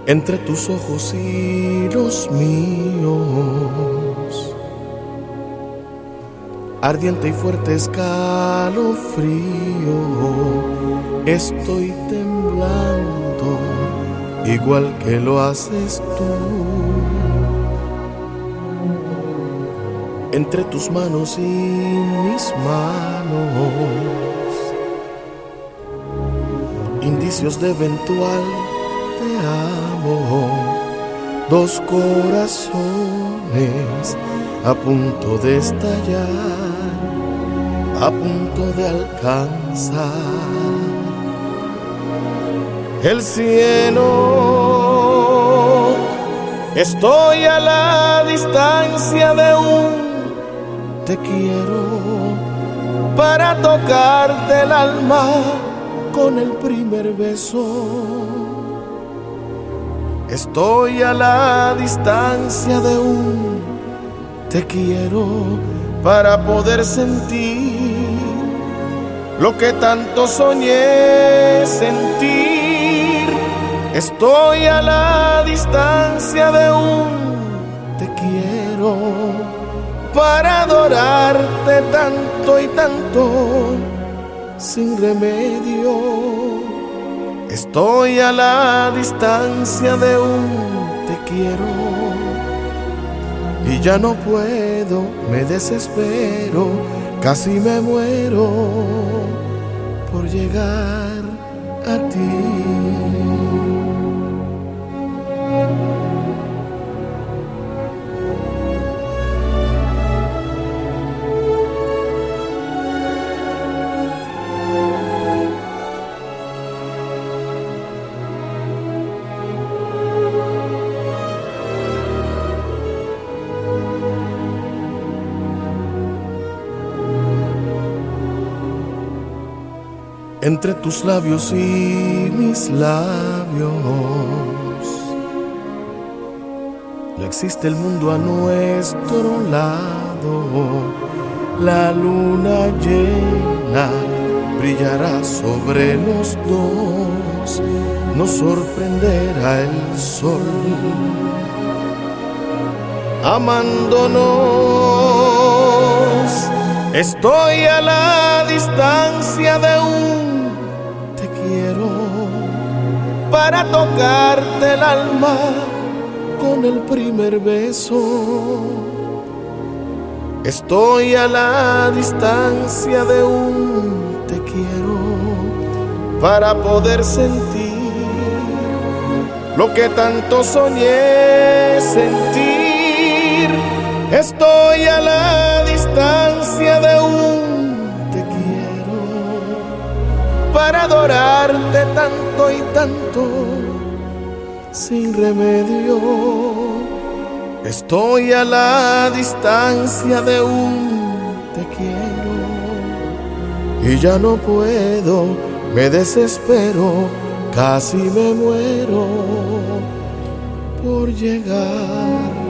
entre tus ojos y los míos, ardiente y fuerte escalofrío, estoy temblando igual que lo haces tú. Entre tus manos y mis manos, indicios de eventual te amo, dos corazones a punto de estallar, a punto de alcanzar el cielo. Estoy a la distancia de un te quiero para tocarte el alma con el primer beso. Estoy a la distancia de un te quiero para poder sentir lo que tanto soñé sentir. Estoy a la distancia de un te quiero para adorarte tanto y tanto sin remedio. Estoy a la distancia de un te quiero y ya no puedo, me desespero, casi me muero por llegar a ti. Entre tus labios y mis labios, no existe el mundo a nuestro lado. La luna llena brillará sobre los dos, nos sorprenderá el sol, amándonos. Estoy a la distancia de un te quiero para tocarte el alma con el primer beso. Estoy a la distancia de un te quiero para poder sentir lo que tanto soñé sentir. Estoy a la distancia de un te quiero para adorarte tanto y tanto sin remedio. Estoy a la distancia de un te quiero y ya no puedo, me desespero, casi me muero por llegar